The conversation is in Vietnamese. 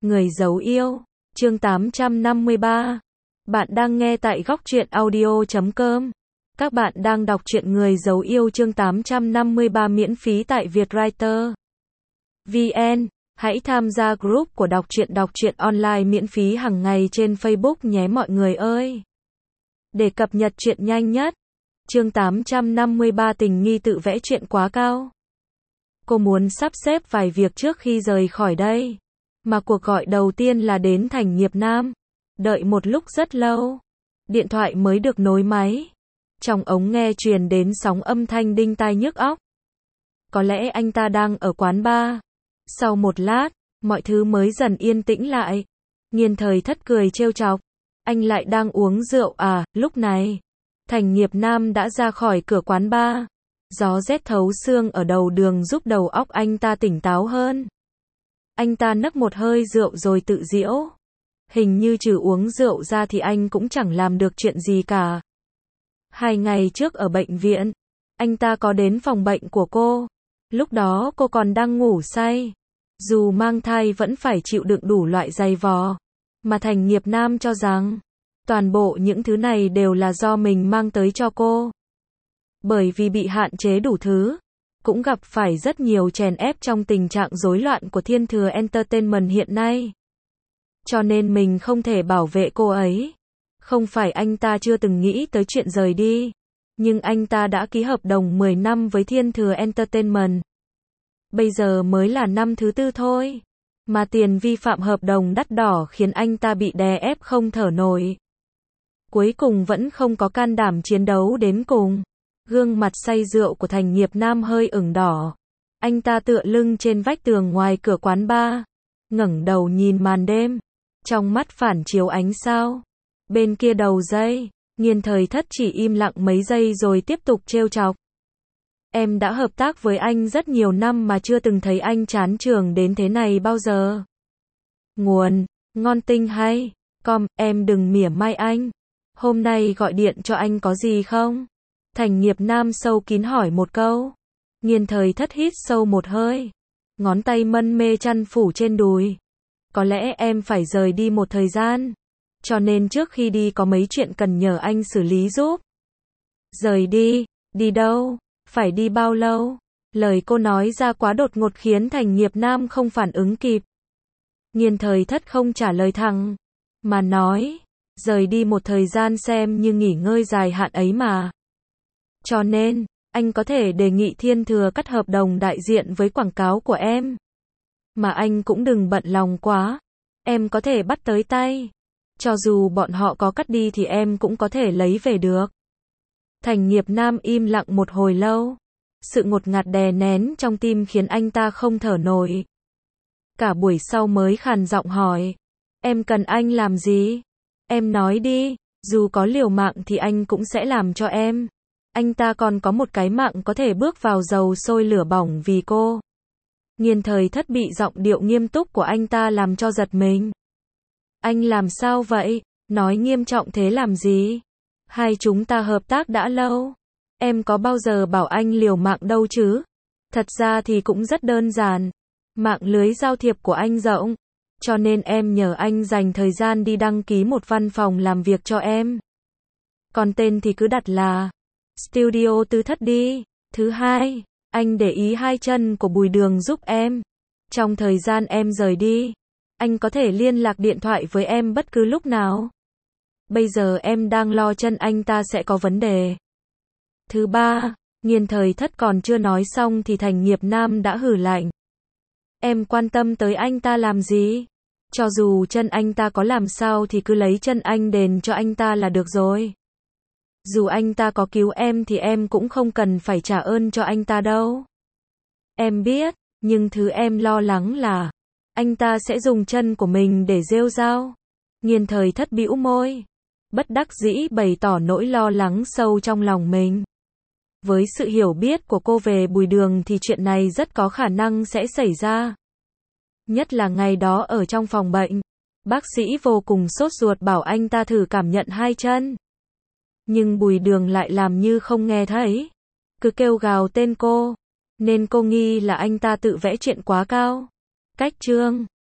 Người giấu yêu, chương 853. Bạn đang nghe tại Góc Truyện Audio.com. Các bạn đang đọc truyện Người giấu yêu chương 853 miễn phí tại Vietwriter VN. Hãy tham gia group của đọc truyện online miễn phí hàng ngày trên Facebook nhé mọi người ơi. Để cập nhật truyện nhanh nhất. Chương 853 tình nghi tự vẽ chuyện quá cao. Cô muốn sắp xếp vài việc trước khi rời khỏi đây. Mà cuộc gọi đầu tiên là đến Thành Nghiệp Nam. Đợi một lúc rất lâu. Điện thoại mới được nối máy. Trong ống nghe truyền đến sóng âm thanh đinh tai nhức óc. Có lẽ anh ta đang ở quán bar. Sau một lát, mọi thứ mới dần yên tĩnh lại. Nghiên Thời Thất cười trêu chọc. Anh lại đang uống rượu à? Lúc này, Thành Nghiệp Nam đã ra khỏi cửa quán bar. Gió rét thấu xương ở đầu đường giúp đầu óc anh ta tỉnh táo hơn. Anh ta nấc một hơi rượu rồi tự giễu. Hình như trừ uống rượu ra thì anh cũng chẳng làm được chuyện gì cả. 2 ngày trước ở bệnh viện, anh ta có đến phòng bệnh của cô. Lúc đó cô còn đang ngủ say. Dù mang thai vẫn phải chịu đựng đủ loại giày vò. Mà Thành Nghiệp Nam cho rằng, toàn bộ những thứ này đều là do mình mang tới cho cô. Bởi vì bị hạn chế đủ thứ, cũng gặp phải rất nhiều chèn ép trong tình trạng rối loạn của Thiên Thừa Entertainment hiện nay. Cho nên mình không thể bảo vệ cô ấy. Không phải anh ta chưa từng nghĩ tới chuyện rời đi, nhưng anh ta đã ký hợp đồng 10 năm với Thiên Thừa Entertainment. Bây giờ mới là năm thứ 4 thôi, mà tiền vi phạm hợp đồng đắt đỏ khiến anh ta bị đè ép không thở nổi. Cuối cùng vẫn không có can đảm chiến đấu đến cùng. Gương mặt say rượu của Thành Nghiệp Nam hơi ửng đỏ. Anh ta tựa lưng trên vách tường ngoài cửa quán bar, ngẩng đầu nhìn màn đêm, trong mắt phản chiếu ánh sao. Bên kia đầu dây, Nghiên Thời Thất chỉ im lặng mấy giây rồi tiếp tục trêu chọc. Em đã hợp tác với anh rất nhiều năm mà chưa từng thấy anh chán trường đến thế này bao giờ. Nguồn, ngon tinh hay, em đừng mỉa mai anh. Hôm nay gọi điện cho anh có gì không? Thành Nghiệp Nam sâu kín hỏi một câu. Nghiên Thời Thất hít sâu một hơi. Ngón tay mân mê chăn phủ trên đùi. Có lẽ em phải rời đi một thời gian. Cho nên trước khi đi có mấy chuyện cần nhờ anh xử lý giúp. Rời đi? Đi đâu? Phải đi bao lâu? Lời cô nói ra quá đột ngột khiến Thành Nghiệp Nam không phản ứng kịp. Nghiên Thời Thất không trả lời thẳng, mà nói, rời đi một thời gian xem như nghỉ ngơi dài hạn ấy mà. Cho nên, anh có thể đề nghị Thiên Thừa cắt hợp đồng đại diện với quảng cáo của em. Mà anh cũng đừng bận lòng quá. Em có thể bắt tới tay. Cho dù bọn họ có cắt đi thì em cũng có thể lấy về được. Thành Nghiệp Nam im lặng một hồi lâu. Sự ngột ngạt đè nén trong tim khiến anh ta không thở nổi. Cả buổi sau mới khàn giọng hỏi. Em cần anh làm gì? Em nói đi, dù có liều mạng thì anh cũng sẽ làm cho em. Anh ta còn có một cái mạng có thể bước vào dầu sôi lửa bỏng vì cô. Nghiên Thời Thất bị giọng điệu nghiêm túc của anh ta làm cho giật mình. Anh làm sao vậy? Nói nghiêm trọng thế làm gì? Hai chúng ta hợp tác đã lâu. Em có bao giờ bảo anh liều mạng đâu chứ? Thật ra thì cũng rất đơn giản. Mạng lưới giao thiệp của anh rộng. Cho nên em nhờ anh dành thời gian đi đăng ký một văn phòng làm việc cho em. Còn tên thì cứ đặt là Studio Tư Thất đi. Thứ hai, anh để ý hai chân của Bùi Đường giúp em. Trong thời gian em rời đi, anh có thể liên lạc điện thoại với em bất cứ lúc nào. Bây giờ em đang lo chân anh ta sẽ có vấn đề. Thứ ba, Nghiên Thời Thất còn chưa nói xong thì Thành Nghiệp Nam đã hử lạnh. Em quan tâm tới anh ta làm gì? Cho dù chân anh ta có làm sao thì cứ lấy chân anh đền cho anh ta là được rồi. Dù anh ta có cứu em thì em cũng không cần phải trả ơn cho anh ta đâu. Em biết, nhưng thứ em lo lắng là anh ta sẽ dùng chân của mình để rêu rao. Nghiên Thời Thất bĩu môi, bất đắc dĩ bày tỏ nỗi lo lắng sâu trong lòng mình. Với sự hiểu biết của cô về Bùi Đường thì chuyện này rất có khả năng sẽ xảy ra. Nhất là ngày đó ở trong phòng bệnh, bác sĩ vô cùng sốt ruột bảo anh ta thử cảm nhận hai chân. Nhưng Bùi Đường lại làm như không nghe thấy, cứ kêu gào tên cô, nên cô nghi là anh ta tự vẽ chuyện quá cao. Cách chương